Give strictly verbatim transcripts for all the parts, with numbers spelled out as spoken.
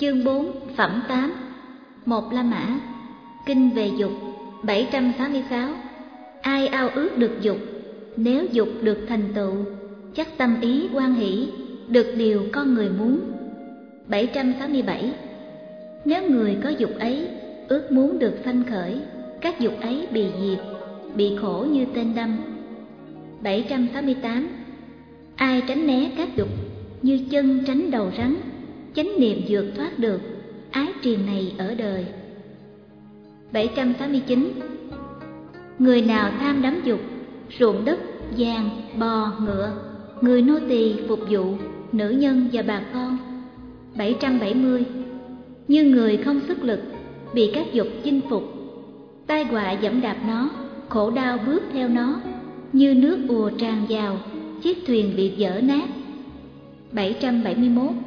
Chương bốn, Phẩm tám. Một La Mã. Kinh về dục. Bảy trăm sáu mươi sáu. Ai ao ước được dục, nếu dục được thành tựu, chắc tâm ý hoan hỷ, được điều con người muốn. Bảy trăm sáu mươi bảy. Nếu người có dục ấy, ước muốn được sanh khởi, các dục ấy bị diệt, bị khổ như tên đâm. Bảy trăm sáu mươi tám. Ai tránh né các dục, như chân tránh đầu rắn, chánh niệm vượt thoát được, ái triền này ở đời. Bảy trăm sáu mươi chín. Người nào tham đắm dục, ruộng đất, vàng, bò, ngựa, người nô tỳ phục vụ, nữ nhân và bà con. Bảy trăm bảy mươi. Như người không sức lực, bị các dục chinh phục, tai họa dẫm đạp nó, khổ đau bước theo nó, như nước ùa tràn vào, chiếc thuyền bị vỡ nát. Bảy trăm bảy mươi mốt.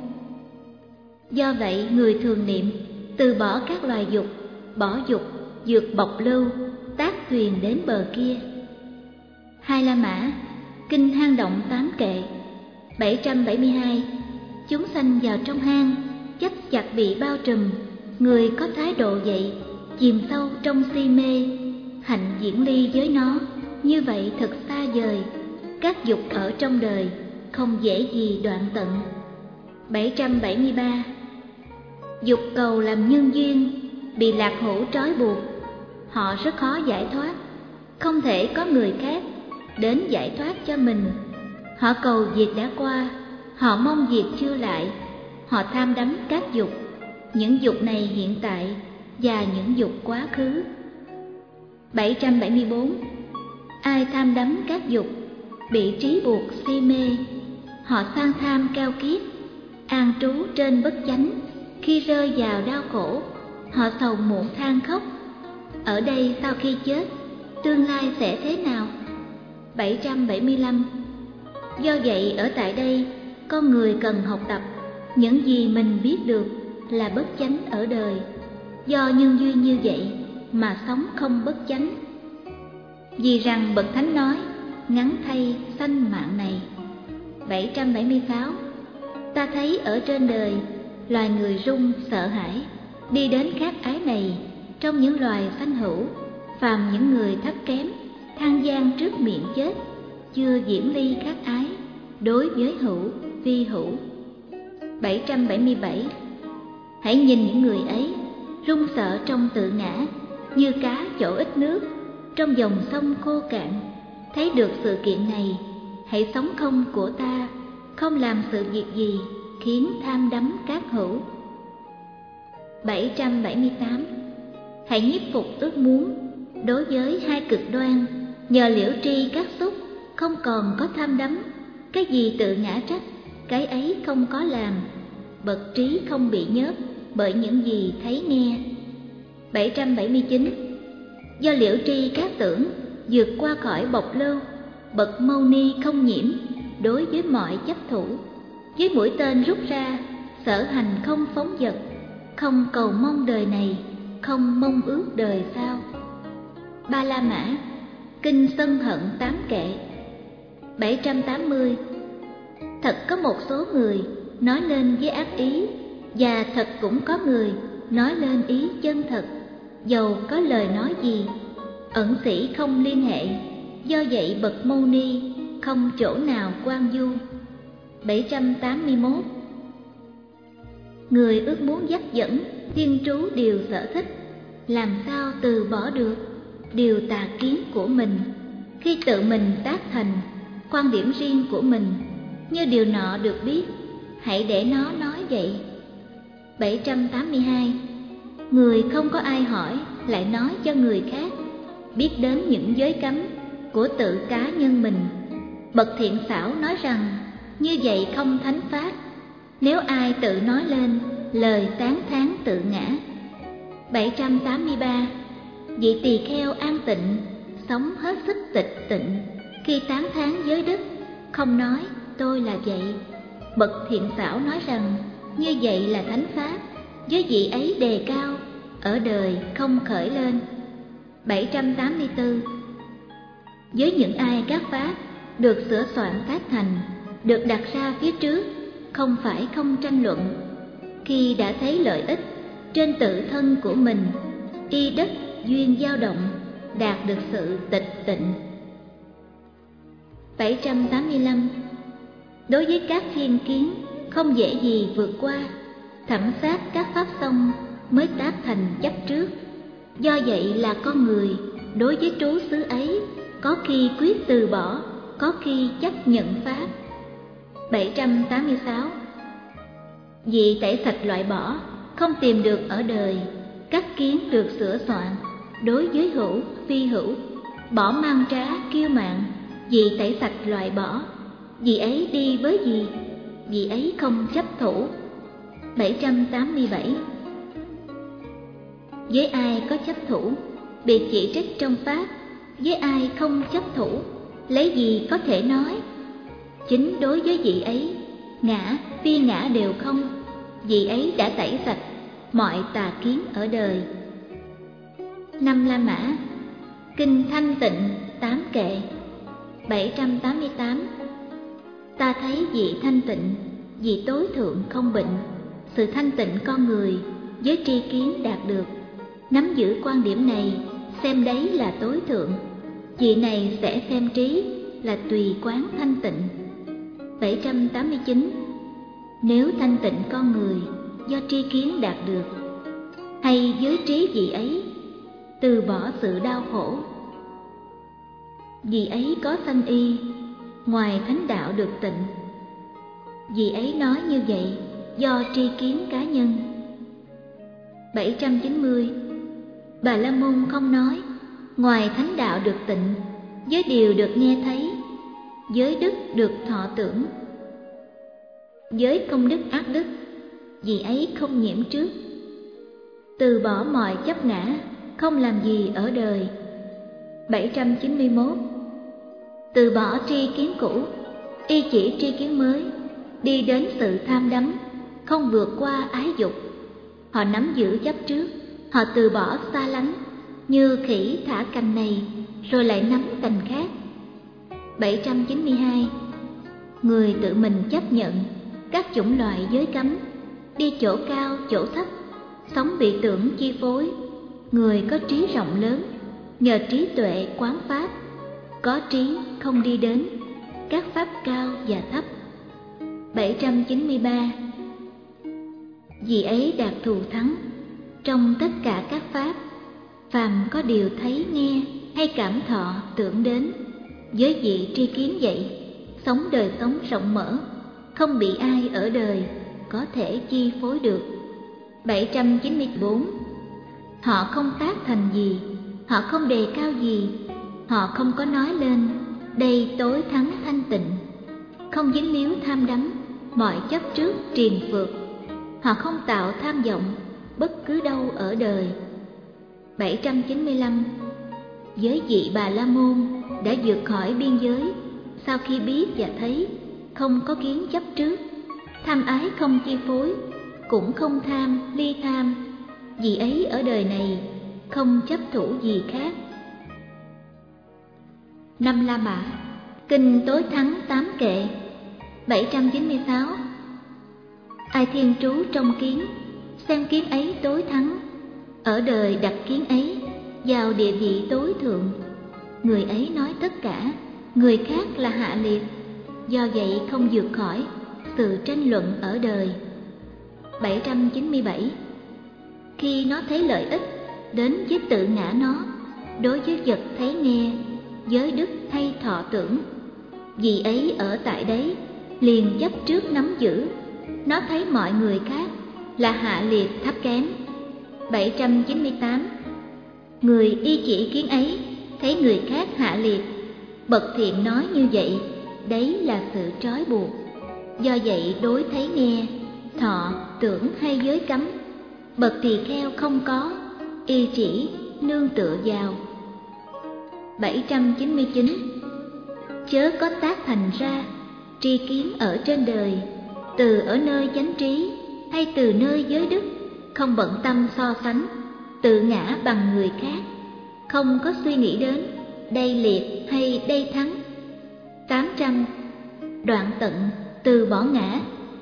Do vậy người thường niệm, từ bỏ các loài dục, bỏ dục, vượt bộc lưu, tác thuyền đến bờ kia. Hai La Mã. Kinh hang động tám kệ. Bảy trăm bảy mươi hai. Chúng sanh vào trong hang, chấp chặt bị bao trùm, người có thái độ vậy, chìm sâu trong si mê, hạnh diễn ly với nó, như vậy thật xa vời. Các dục ở trong đời, không dễ gì đoạn tận. Bảy trăm bảy mươi ba. Dục cầu làm nhân duyên, bị lạc hữu trói buộc, họ rất khó giải thoát, không thể có người khác đến giải thoát cho mình. Họ cầu việc đã qua, họ mong việc chưa lại, họ tham đắm các dục, những dục này hiện tại và những dục quá khứ. Bảy trăm bảy mươi bốn. Ai tham đắm các dục, bị trí buộc si mê, họ sang tham keo kiết, an trú trên bất chánh, khi rơi vào đau khổ, họ sầu muộn than khóc. Ở đây sau khi chết, tương lai sẽ thế nào? Bảy trăm bảy mươi lăm. Do vậy ở tại đây, con người cần học tập những gì mình biết được là bất chánh ở đời. Do nhân duyên như vậy mà sống không bất chánh. Vì rằng bậc thánh nói, ngắn thay sanh mạng này. Bảy trăm bảy mươi sáu. Ta thấy ở trên đời, loài người run sợ hãi, đi đến khát ái này, trong những loài sanh hữu, phàm những người thấp kém, than gian trước miệng chết, chưa diễn ly khát ái, đối với hữu, vi hữu. Bảy trăm bảy mươi bảy. Hãy nhìn những người ấy, run sợ trong tự ngã, như cá chỗ ít nước, trong dòng sông khô cạn. Thấy được sự kiện này, hãy sống không của ta, không làm sự việc gì khiến tham đắm các hữu. Bảy trăm bảy mươi tám. Hãy nhiếp phục ước muốn, đối với hai cực đoan, nhờ liễu tri các xúc, không còn có tham đắm. Cái gì tự ngã trách, cái ấy không có làm. Bậc trí không bị nhớp bởi những gì thấy nghe. Bảy trăm bảy mươi chín. Do liễu tri các tưởng, vượt qua khỏi bộc lưu, bậc mâu ni không nhiễm đối với mọi chấp thủ. Với mũi tên rút ra, sở hành không phóng dật, không cầu mong đời này, không mong ước đời sau. Ba La Mã. Kinh sân hận tám kệ. Bảy trăm tám mươi. Thật có một số người nói lên với ác ý, và thật cũng có người nói lên ý chân thật, dầu có lời nói gì, ẩn sĩ không liên hệ. Do vậy bậc mâu ni không chỗ nào quan du. Bảy trăm tám mươi mốt. Người ước muốn dắt dẫn, thiên trú điều sở thích, làm sao từ bỏ được điều tà kiến của mình, khi tự mình tác thành quan điểm riêng của mình, như điều nọ được biết, hãy để nó nói vậy. Bảy trăm tám mươi hai. Người không có ai hỏi lại nói cho người khác, biết đến những giới cấm của tự cá nhân mình. Bậc thiện xảo nói rằng, như vậy không thánh pháp, nếu ai tự nói lên lời tán thán tự ngã. Bảy trăm tám mươi ba. Vị tỳ kheo an tịnh, sống hết sức tịch tịnh, khi tán thán giới đức, không nói tôi là vậy. Bậc thiện xảo nói rằng, như vậy là thánh pháp, với vị ấy đề cao, ở đời không khởi lên. Bảy trăm tám mươi tư. Với những ai các pháp được sửa soạn tác thành, được đặt ra phía trước, không phải không tranh luận. Khi đã thấy lợi ích trên tự thân của mình, y đất duyên dao động, đạt được sự tịch tịnh. bảy trăm tám mươi lăm. Đối với các thiên kiến không dễ gì vượt qua, thẩm sát các pháp xong mới tác thành chấp trước. Do vậy là con người đối với trú xứ ấy có khi quyết từ bỏ, có khi chấp nhận pháp. bảy trăm tám mươi sáu. Vì tẩy sạch loại bỏ, không tìm được ở đời, các kiến được sửa soạn, đối với hữu, phi hữu, bỏ mang trá, kiêu mạn, vì tẩy sạch loại bỏ, vì ấy đi với gì, vì ấy không chấp thủ. bảy trăm tám mươi bảy. Với ai có chấp thủ, bị chỉ trích trong pháp, với ai không chấp thủ, lấy gì có thể nói. Chính đối với vị ấy, ngã, phi ngã đều không, vị ấy đã tẩy sạch mọi tà kiến ở đời. Năm La Mã, Kinh Thanh Tịnh tám kệ. bảy trăm tám mươi tám. Ta thấy vị thanh tịnh, vị tối thượng không bệnh, sự thanh tịnh con người với tri kiến đạt được. Nắm giữ quan điểm này, xem đấy là tối thượng, vị này sẽ xem trí là tùy quán thanh tịnh. bảy trăm tám mươi chín. Nếu thanh tịnh con người do tri kiến đạt được, hay với trí vị ấy từ bỏ sự đau khổ, vì ấy có sanh y, ngoài thánh đạo được tịnh. Vì ấy nói như vậy do tri kiến cá nhân. bảy trăm chín mươi. Bà La Môn không nói ngoài thánh đạo được tịnh, với điều được nghe thấy, với đức được thọ tưởng, với công đức ác đức, vì ấy không nhiễm trước. Từ bỏ mọi chấp ngã, không làm gì ở đời. bảy trăm chín mươi mốt. Từ bỏ tri kiến cũ, y chỉ tri kiến mới, đi đến sự tham đắm, không vượt qua ái dục. Họ nắm giữ chấp trước, họ từ bỏ xa lánh, như khỉ thả cành này rồi lại nắm cành khác. bảy trăm chín mươi hai. Người tự mình chấp nhận các chủng loại giới cấm, đi chỗ cao chỗ thấp, sống bị tưởng chi phối. Người có trí rộng lớn, nhờ trí tuệ quán pháp, có trí không đi đến các pháp cao và thấp. bảy trăm chín mươi ba. Vì ấy đạt thù thắng trong tất cả các pháp, phàm có điều thấy nghe hay cảm thọ tưởng đến, với vị tri kiến vậy, sống đời sống rộng mở, không bị ai ở đời có thể chi phối được. bảy trăm chín mươi bốn. Họ không tác thành gì, họ không đề cao gì, họ không có nói lên đây tối thắng thanh tịnh, không dính líu tham đắm mọi chấp trước triền phượt. Họ không tạo tham vọng bất cứ đâu ở đời. bảy trăm chín mươi lăm. Với vị Bà La Môn đã vượt khỏi biên giới, sau khi biết và thấy, không có kiến chấp trước, tham ái không chi phối, cũng không tham ly tham, vì ấy ở đời này không chấp thủ gì khác. Năm La Mã, Kinh Tối Thắng tám kệ. bảy trăm chín mươi sáu. Ai thiên trú trong kiến, xem kiến ấy tối thắng, ở đời đặt kiến ấy vào địa vị tối thượng. Người ấy nói tất cả, người khác là hạ liệt, do vậy không vượt khỏi sự tranh luận ở đời. bảy trăm chín mươi bảy. Khi nó thấy lợi ích đến với tự ngã nó, đối với vật thấy nghe, giới đức hay thọ tưởng, vì ấy ở tại đấy liền chấp trước nắm giữ. Nó thấy mọi người khác là hạ liệt thấp kém. bảy trăm chín mươi tám. Người y chỉ kiến ấy thấy người khác hạ liệt, bậc thiện nói như vậy, đấy là sự trói buộc. Do vậy đối thấy nghe, thọ, tưởng hay giới cấm, bậc tỳ kheo không có, y chỉ nương tựa vào. bảy trăm chín mươi chín. Chớ có tác thành ra tri kiến ở trên đời, từ ở nơi chánh trí hay từ nơi giới đức, không bận tâm so sánh, tự ngã bằng người khác, không có suy nghĩ đến đây liệt hay đây thắng. tám trăm. Đoạn tận từ bỏ ngã,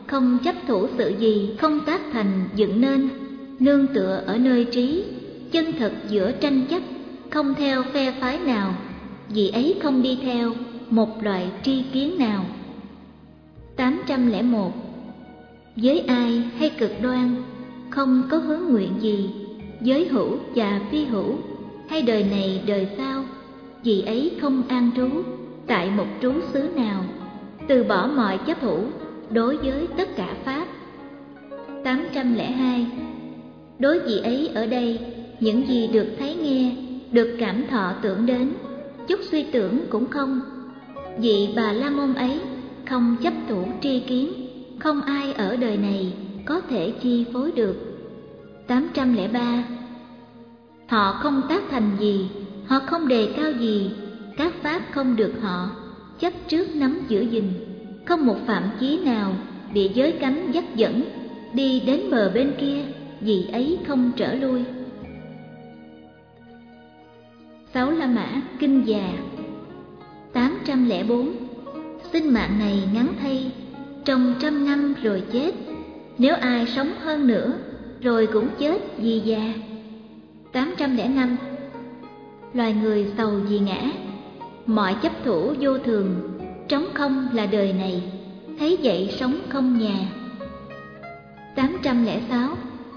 không chấp thủ sự gì không tác thành dựng nên, nương tựa ở nơi trí, chân thật giữa tranh chấp, không theo phe phái nào, vì ấy không đi theo một loại tri kiến nào. Tám trăm lẻ một. Giới ai hay cực đoan, không có hướng nguyện gì, giới hữu và phi hữu, hay đời này đời sau, vì ấy không an trú tại một trú xứ nào, từ bỏ mọi chấp thủ đối với tất cả pháp. Tám trăm lẻ hai. Đối vị ấy ở đây, những gì được thấy nghe, được cảm thọ tưởng đến, chút suy tưởng cũng không. Vị Bà La Môn ấy không chấp thủ tri kiến, không ai ở đời này có thể chi phối được. Tám trăm lẻ ba. Họ không tác thành gì, họ không đề cao gì, các pháp không được họ chấp trước nắm giữ gìn, không một phạm chí nào bị giới cấm dắt dẫn đi đến bờ bên kia, vì ấy không trở lui. Sáu La Mã Kinh Già. Tám trăm lẻ bốn. Sinh mạng này ngắn thay, trong trăm năm rồi chết, nếu ai sống hơn nữa rồi cũng chết vì già. Tám trăm lẻ năm. Loài người sầu vì ngã, mọi chấp thủ vô thường, trống không là đời này, thấy vậy sống không nhà. Tám trăm lẻ sáu.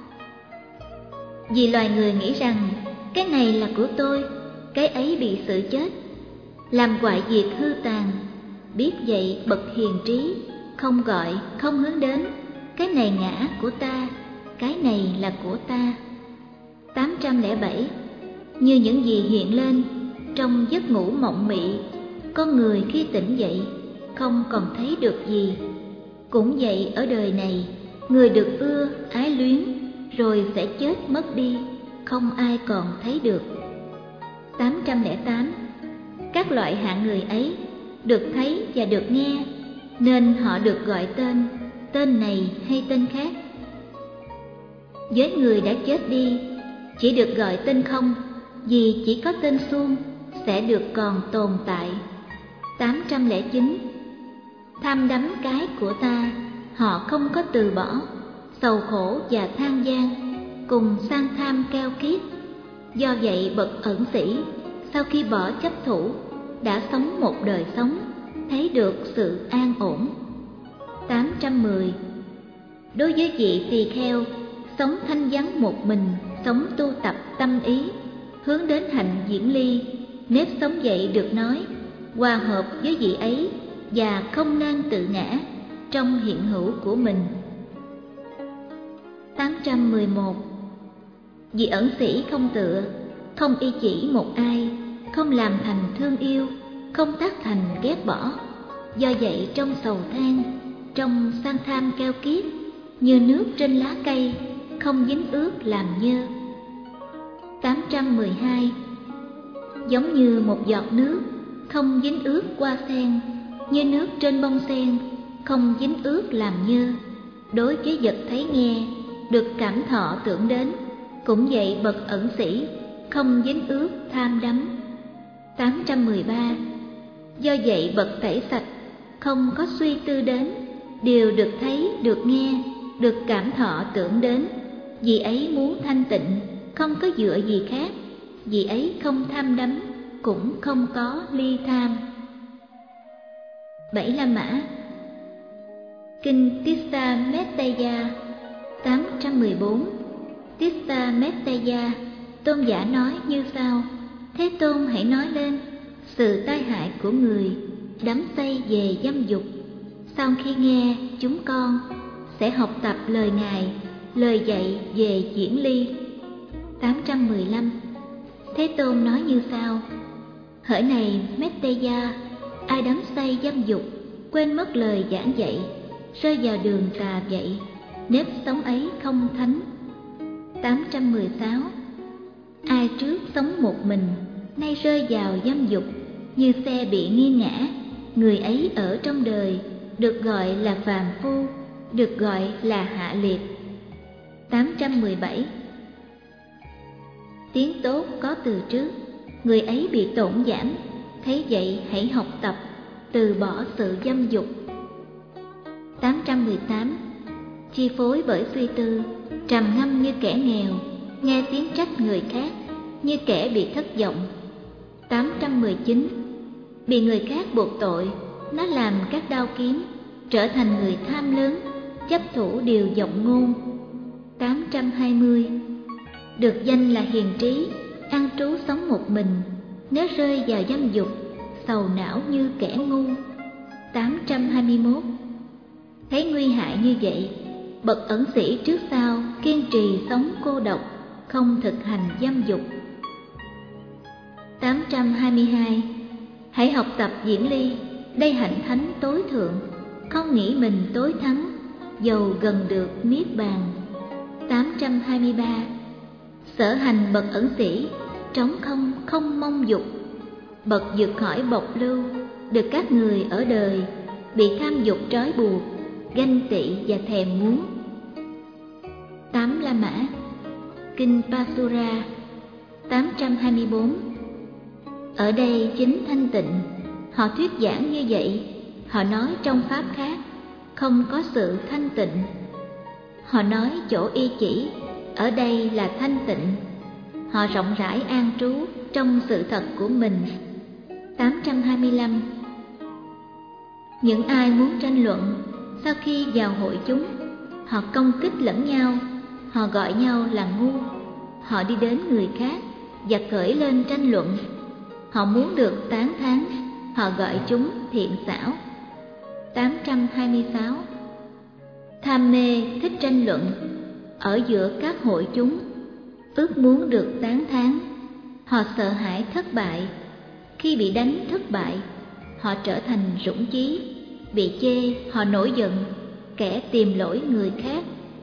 Vì loài người nghĩ rằng cái này là của tôi, cái ấy bị sự chết, làm hoại diệt hư tàn, biết vậy bậc hiền trí, không gọi không hướng đến, cái này ngã của ta, cái này là của ta. Tám trăm lẻ bảy. Như những gì hiện lên trong giấc ngủ mộng mị, con người khi tỉnh dậy không còn thấy được gì. Cũng vậy ở đời này, người được ưa ái luyến rồi sẽ chết mất đi, không ai còn thấy được. Tám trăm lẻ tám. Các loại hạng người ấy được thấy và được nghe, nên họ được gọi tên, tên này hay tên khác. Với người đã chết đi, chỉ được gọi tên không, vì chỉ có tên suông sẽ được còn tồn tại. Tám trăm lẻ chín. Tham đắm cái của ta, họ không có từ bỏ, sầu khổ và than gian, cùng sang tham keo kiết. Do vậy bậc ẩn sĩ, sau khi bỏ chấp thủ, đã sống một đời sống, thấy được sự an ổn. Tám trăm mười. Đối với vị tỳ kheo, sống thanh vắng một mình, sống tu tập tâm ý, hướng đến hạnh diễn ly, nếp sống vậy được nói, hòa hợp với vị ấy và không nan tự ngã trong hiện hữu của mình. Tám trăm mười một. Vị ẩn sĩ không tựa, không y chỉ một ai, không làm thành thương yêu, không tác thành ghét bỏ. Do vậy trong sầu than, trong sang tham keo kiết, như nước trên lá cây, không dính ướt làm nhơ. Tám trăm mười hai. Giống như một giọt nước, không dính ướt hoa sen, như nước trên bông sen, không dính ướt làm nhơ. Đối với vật thấy nghe, được cảm thọ tưởng đến, cũng vậy bậc ẩn sĩ, không dính ướt tham đắm. Tám trăm mười ba. Do vậy bậc tẩy sạch, không có suy tư đến, đều được thấy, được nghe, được cảm thọ tưởng đến, vì ấy muốn thanh tịnh, không có dựa gì khác, vì ấy không tham đắm, cũng không có ly tham. Bảy La Mã Kinh Tissa Mettaya. Tám trăm mười bốn. Tissa Mettaya, tôn giả nói như sau: Thế Tôn hãy nói lên sự tai hại của người đắm say về dâm dục. Sau khi nghe, chúng con sẽ học tập lời Ngài, lời dạy về diễn ly. Tám trăm mười lăm. Thế Tôn nói như sau: Hỡi này Mettaya, ai đắm say dâm dục, quên mất lời giảng dạy, rơi vào đường tà dạy, nếp sống ấy không thánh. Tám trăm mười sáu. Ai trước sống một mình, nay rơi vào dâm dục, như xe bị nghiêng ngã, người ấy ở trong đời được gọi là phàm phu, được gọi là hạ liệt. Tám trăm mười bảy. Tiếng tốt có từ trước, người ấy bị tổn giảm, thấy vậy hãy học tập, từ bỏ sự dâm dục. tám trăm mười tám. Chi phối bởi suy tư, trầm ngâm như kẻ nghèo, nghe tiếng trách người khác như kẻ bị thất vọng. tám trăm mười chín. Bị người khác buộc tội, nó làm các đao kiếm, trở thành người tham lớn, chấp thủ điều vọng ngôn. tám trăm hai mươi. Được danh là hiền trí, ăn trú sống một mình, nếu rơi vào dâm dục, sầu não như kẻ ngu. tám trăm hai mươi mốt. Thấy nguy hại như vậy, bậc ẩn sĩ trước sau kiên trì sống cô độc, không thực hành dâm dục. tám trăm hai mươi hai. Hãy học tập diễn ly, đây hạnh thánh tối thượng, không nghĩ mình tối thắng, dầu gần được niết bàn. tám trăm hai mươi ba. Sở hành bậc ẩn sĩ, trống không không mong dục, bậc vượt khỏi bộc lưu, được các người ở đời bị tham dục trói buộc, ganh tị và thèm muốn. tám La Mã. Kinh Pasura. tám trăm hai mươi bốn. Ở đây chính thanh tịnh, họ thuyết giảng như vậy, họ nói trong pháp khác, không có sự thanh tịnh. Họ nói chỗ y chỉ, ở đây là thanh tịnh. Họ rộng rãi an trú trong sự thật của mình. tám trăm hai mươi lăm. Những ai muốn tranh luận, sau khi vào hội chúng, họ công kích lẫn nhau, họ gọi nhau là ngu. Họ đi đến người khác và khởi lên tranh luận. Họ muốn được tán thán, họ gọi chúng thiện xảo. tám trăm hai mươi sáu. Tham mê thích tranh luận, ở giữa các hội chúng, ước muốn được tán thán. Họ sợ hãi thất bại, khi bị đánh thất bại, họ trở thành dũng chí, bị chê họ nổi giận, kẻ tìm lỗi người khác.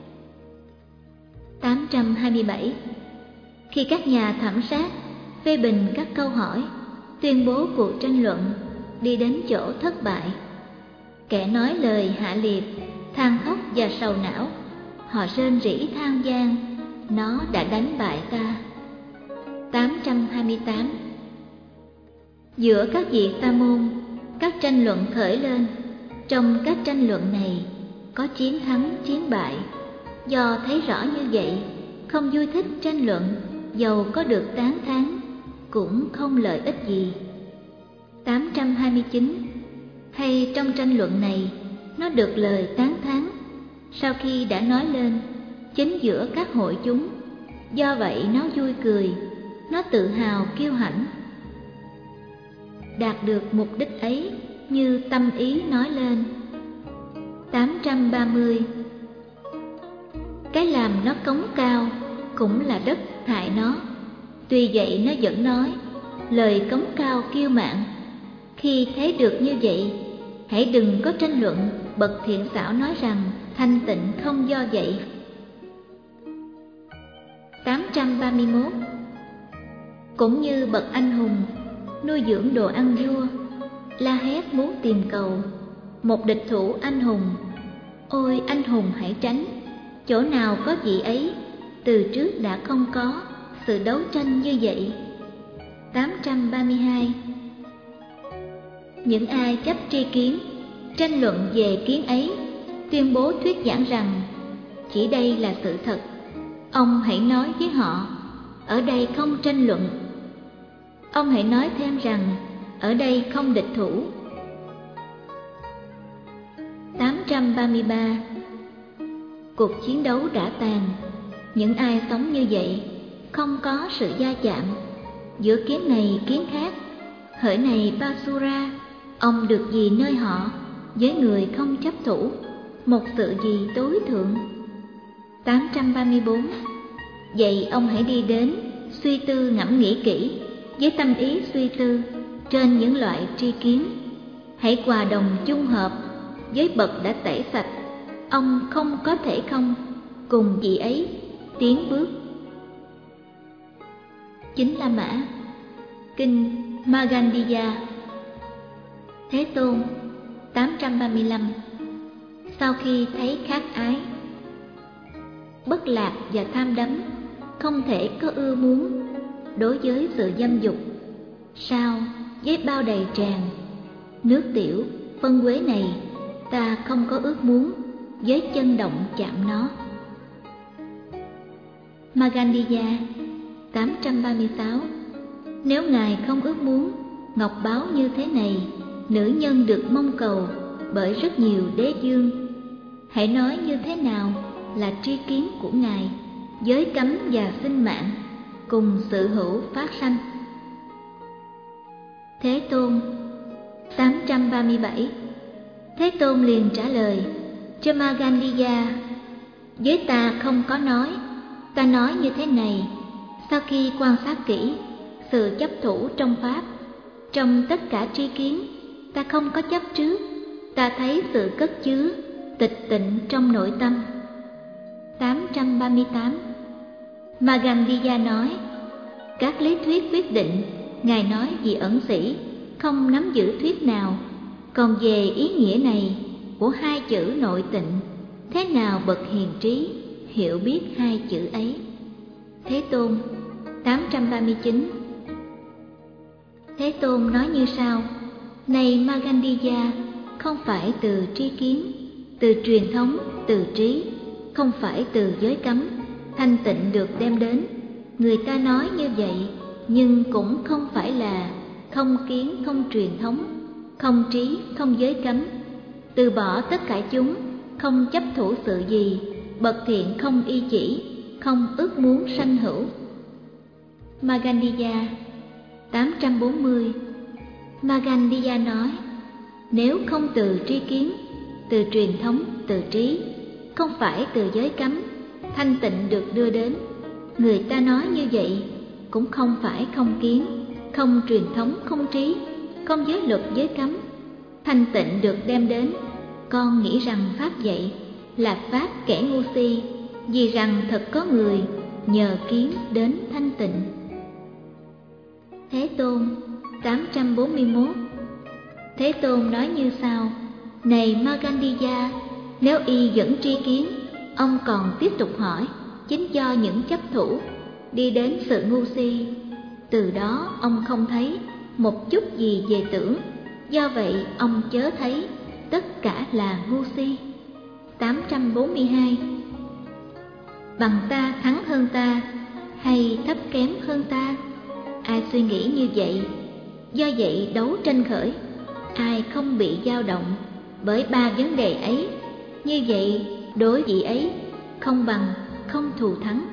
tám trăm hai mươi bảy. Khi các nhà thẩm sát phê bình các câu hỏi, tuyên bố cuộc tranh luận, đi đến chỗ thất bại, kẻ nói lời hạ liệt, than khóc và sầu não, họ rên rỉ than van, nó đã đánh bại ta. tám trăm hai mươi tám. Giữa các vị sa môn, các tranh luận khởi lên. Trong các tranh luận này có chiến thắng chiến bại. Do thấy rõ như vậy, không vui thích tranh luận, dầu có được tán thán cũng không lợi ích gì. tám trăm hai mươi chín. Hay trong tranh luận này, nó được lời tán thán sau khi đã nói lên chính giữa các hội chúng, do vậy nó vui cười, nó tự hào kiêu hãnh. Đạt được mục đích ấy như tâm ý nói lên. tám trăm ba mươi. Cái làm nó cống cao cũng là đất hại nó, tuy vậy nó vẫn nói lời cống cao kiêu mạn. Khi thấy được như vậy, hãy đừng có tranh luận. Bậc thiện xảo nói rằng thanh tịnh không do vậy. tám trăm ba mươi mốt. Cũng như bậc anh hùng nuôi dưỡng đồ ăn vua, la hét muốn tìm cầu một địch thủ anh hùng. Ôi anh hùng hãy tránh, chỗ nào có vị ấy, từ trước đã không có sự đấu tranh như vậy. tám trăm ba mươi hai. Những ai chấp tri kiến, tranh luận về kiến ấy, tuyên bố thuyết giảng rằng chỉ đây là sự thật, ông hãy nói với họ ở đây không tranh luận. Ông hãy nói thêm rằng ở đây không địch thủ. tám trăm ba mươi ba. Cuộc chiến đấu đã tàn. Những ai sống như vậy không có sự va chạm giữa kiến này kiến khác. Hỡi này Basura, ông được gì nơi họ, với người không chấp thủ, một sự gì tối thượng. tám trăm ba mươi bốn. Vậy ông hãy đi đến, suy tư ngẫm nghĩ kỹ, với tâm ý suy tư trên những loại tri kiến. Hãy hòa đồng chung hợp với bậc đã tẩy sạch. Ông không có thể không cùng vị ấy tiến bước. Chính La Mã. Kinh Magandiya. Thế Tôn. tám trăm ba mươi lăm. Sau khi thấy khát ái, bất lạc và tham đắm, không thể có ưa muốn đối với sự dâm dục, sao với bao đầy tràn nước tiểu phân quế này ta không có ước muốn với chân động chạm nó. Magandiya tám trăm ba mươi sáu. Nếu Ngài không ước muốn ngọc báu như thế này, nữ nhân được mong cầu bởi rất nhiều đế dương, hãy nói như thế nào là tri kiến của Ngài, giới cấm và sinh mạng cùng sự hữu phát sanh? Thế Tôn tám trăm ba mươi bảy. Thế Tôn liền trả lời cho Magandiya: với ta không có nói. Ta nói như thế này: sau khi quan sát kỹ sự chấp thủ trong pháp, trong tất cả tri kiến, ta không có chấp trước. Ta thấy sự cất chứa tịch tịnh trong nội tâm. tám trăm ba mươi tám. Magandiya nói: các lý thuyết quyết định Ngài nói vì ẩn sĩ không nắm giữ thuyết nào. Còn về ý nghĩa này của hai chữ nội tịnh, thế nào bậc hiền trí hiểu biết hai chữ ấy? Thế Tôn tám trăm ba mươi chín. Thế Tôn nói như sau: này Magandiya, không phải từ tri kiến, từ truyền thống, từ trí, không phải từ giới cấm, thanh tịnh được đem đến. Người ta nói như vậy, nhưng cũng không phải là không kiến, không truyền thống, không trí, không giới cấm. Từ bỏ tất cả chúng, không chấp thủ sự gì, bậc thiện không y chỉ, không ước muốn sanh hữu. Magandiya tám trăm bốn mươi. Magandiya nói: nếu không từ tri kiến, từ truyền thống, từ trí, không phải từ giới cấm, thanh tịnh được đưa đến. Người ta nói như vậy, cũng không phải không kiến, không truyền thống, không trí, không giới luật giới cấm, thanh tịnh được đem đến. Con nghĩ rằng pháp dạy là pháp kẻ ngu si, vì rằng thật có người nhờ kiến đến thanh tịnh. Thế Tôn tám trăm bốn mươi mốt. Thế Tôn nói như sau: này Magandiya, nếu y vẫn tri kiến, ông còn tiếp tục hỏi, chính do những chấp thủ đi đến sự ngu si. Từ đó ông không thấy một chút gì về tưởng, do vậy ông chớ thấy tất cả là ngu si. tám trăm bốn mươi hai. Bằng ta thắng hơn ta hay thấp kém hơn ta? Ai suy nghĩ như vậy, do vậy đấu tranh khởi. Ai không bị dao động bởi ba vấn đề ấy, như vậy đối vị ấy không bằng, không thù thắng.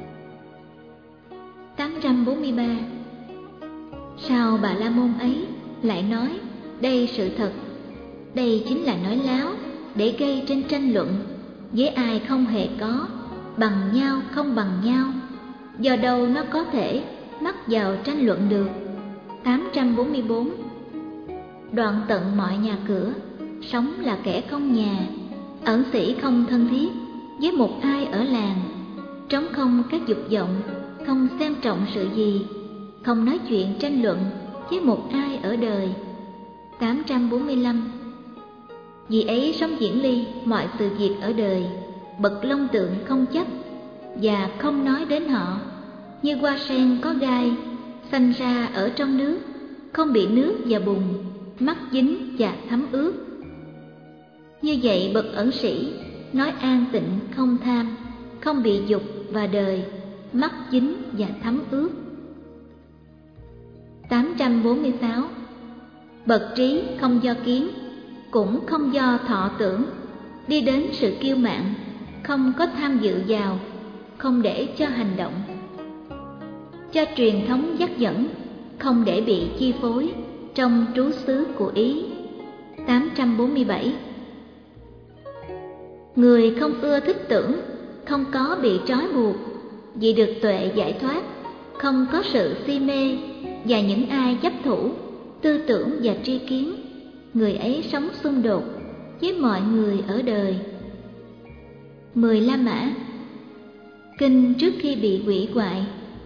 tám trăm bốn mươi ba. Sao Bà La Môn ấy lại nói đây sự thật? Đây chính là nói láo để gây trên tranh luận, với ai không hề có, bằng nhau không bằng nhau, do đâu nó có thể mắc vào tranh luận được. tám trăm bốn mươi bốn. Đoạn tận mọi nhà cửa, sống là kẻ không nhà, ẩn sĩ không thân thiết với một ai ở làng, trống không các dục vọng, không xem trọng sự gì, không nói chuyện tranh luận với một ai ở đời. tám trăm bốn mươi lăm. Vì ấy sống diễn ly mọi sự việc ở đời, bậc long tượng không chấp và không nói đến họ, như hoa sen có gai sanh ra ở trong nước, không bị nước và bùn mắc dính và thấm ướt. Như vậy bậc ẩn sĩ nói an tịnh không tham, không bị dục và đời mắc dính và thấm ướt. tám trăm bốn mươi sáu. Bậc trí không do kiến, cũng không do thọ tưởng, đi đến sự kiêu mạn, không có tham dự vào, không để cho hành động, cho truyền thống dắt dẫn, không để bị chi phối trong trú xứ của ý. tám trăm bốn mươi bảy. Người không ưa thích tưởng, không có bị trói buộc, vì được tuệ giải thoát, không có sự si mê, và những ai chấp thủ tư tưởng và tri kiến, người ấy sống xung đột với mọi người ở đời. Mười La Mã. Kinh trước khi bị hủy hoại.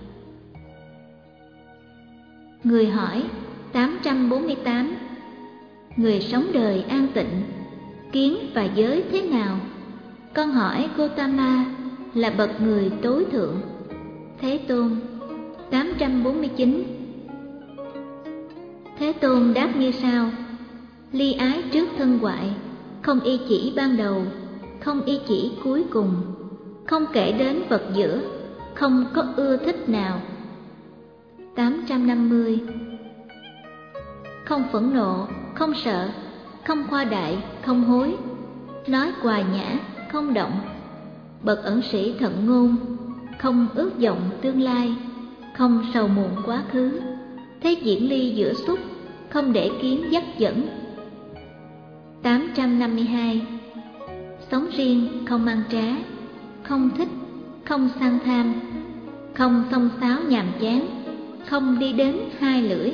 Người hỏi. tám trăm bốn mươi tám. Người sống đời an tịnh, kiến và giới thế nào? Con hỏi Gotama là bậc người tối thượng. Thế Tôn. tám trăm bốn mươi chín. Thế Tôn đáp như sau: ly ái trước thân hoại, không y chỉ ban đầu, không y chỉ cuối cùng, không kể đến vật giữa, không có ưa thích nào. tám trăm năm mươi. Không phẫn nộ, không sợ, không khoa đại, không hối, nói hòa nhã, không động, bậc ẩn sĩ thận ngôn, không ước vọng tương lai, không sầu muộn quá khứ, thế diễn ly giữa xúc, không để kiến dắt dẫn. tám trăm năm mươi hai. Sống riêng, không ăn trá, không thích, không sang tham, không xông xáo nhàm chán, không đi đến hai lưỡi.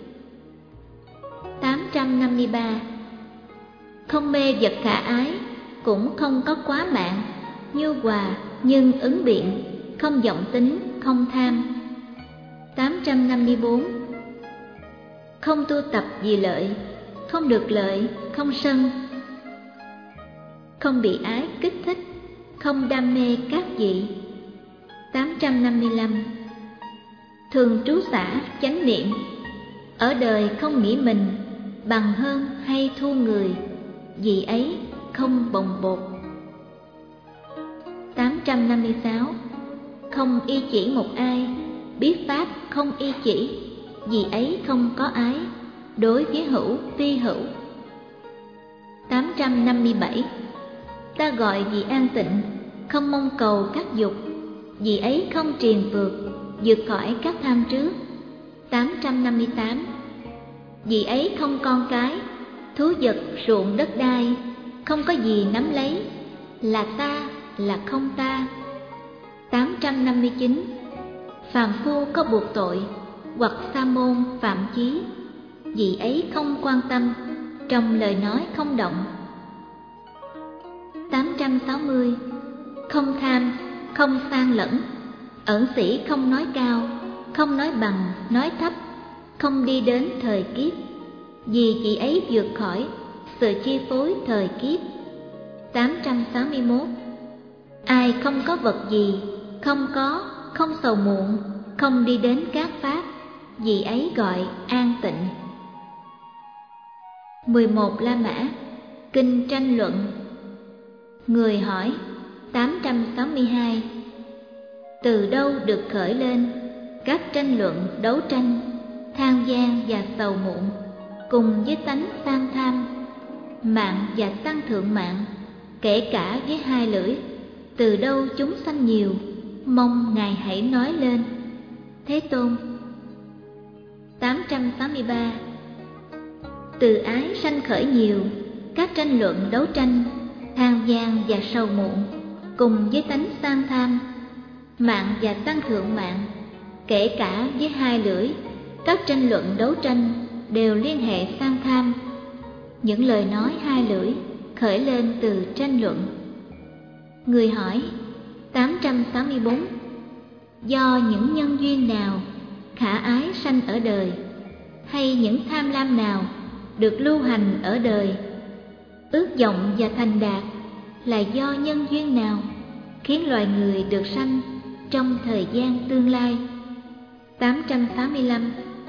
tám trăm năm mươi ba. Không mê vật khả ái, cũng không có quá mạng, nhu hòa nhưng ứng biện, không vọng tính, không tham. tám trăm năm mươi bốn. Không tu tập vì lợi, không được lợi, không sân, không bị ái kích thích, không đam mê các vị. tám trăm năm mươi lăm. Thường trú xả chánh niệm, ở đời không nghĩ mình bằng hơn hay thua người, vì ấy không bồng bột. tám trăm năm mươi sáu. Không y chỉ một ai, biết pháp không y chỉ, vì ấy không có ái, đối với hữu phi hữu. tám trăm năm mươi bảy. Ta gọi vì an tịnh, không mong cầu các dục, vì ấy không triền vượt, vượt khỏi các tham trước. tám trăm năm mươi tám. Vì ấy không con cái, thú vật ruộng đất đai, không có gì nắm lấy, là ta, là không ta. tám trăm năm mươi chín. Phàm phu có buộc tội, hoặc sa môn phạm chí, vì ấy không quan tâm, trong lời nói không động. tám trăm sáu mươi. Không tham, không sang lẫn, ẩn sĩ không nói cao, không nói bằng, nói thấp, không đi đến thời kiếp, vì chị ấy vượt khỏi sự chi phối thời kiếp. tám trăm sáu mươi mốt. Ai không có vật gì, không có, không sầu muộn, không đi đến các pháp, vì ấy gọi an tịnh. mười một La Mã. Kinh tranh luận. Người hỏi. tám trăm sáu mươi hai. Từ đâu được khởi lên các tranh luận đấu tranh, than gian và sầu muộn, cùng với tánh sang tham, mạng và tăng thượng mạng, kể cả với hai lưỡi? Từ đâu chúng sanh nhiều, mong Ngài hãy nói lên. Thế Tôn. tám trăm sáu mươi ba. Từ ái sanh khởi nhiều các tranh luận đấu tranh, than gian và sầu muộn, cùng với tánh sang tham, mạng và tăng thượng mạng, kể cả với hai lưỡi. Các tranh luận đấu tranh đều liên hệ sang tham. Những lời nói hai lưỡi khởi lên từ tranh luận. Người hỏi. tám trăm sáu mươi bốn. Do những nhân duyên nào khả ái sanh ở đời, hay những tham lam nào được lưu hành ở đời? Ước vọng và thành đạt là do nhân duyên nào khiến loài người được sanh trong thời gian tương lai? tám trăm sáu mươi lăm.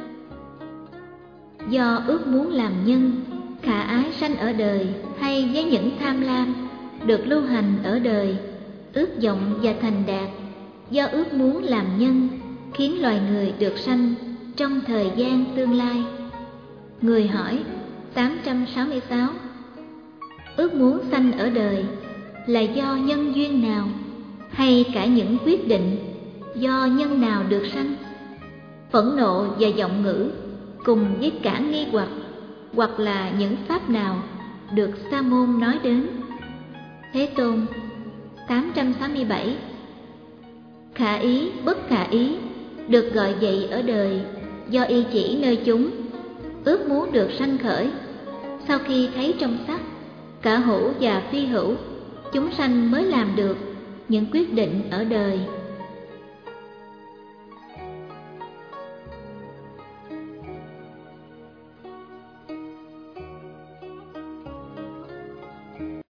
Do ước muốn làm nhân khả ái sanh ở đời, hay với những tham lam được lưu hành ở đời? Ước vọng và thành đạt do ước muốn làm nhân khiến loài người được sanh trong thời gian tương lai. Người hỏi. tám trăm sáu mươi sáu. Ước muốn sanh ở đời là do nhân duyên nào, hay cả những quyết định do nhân nào được sanh? Phẫn nộ và vọng ngữ cùng với cả nghi hoặc, hoặc là những pháp nào được Sa môn nói đến? Thế Tôn. tám trăm sáu mươi bảy. Khả ý, bất khả ý được gọi vậy ở đời do y chỉ nơi chúng. Ước muốn được sanh khởi sau khi thấy trong sắc, cả hữu và phi hữu, chúng sanh mới làm được những quyết định ở đời.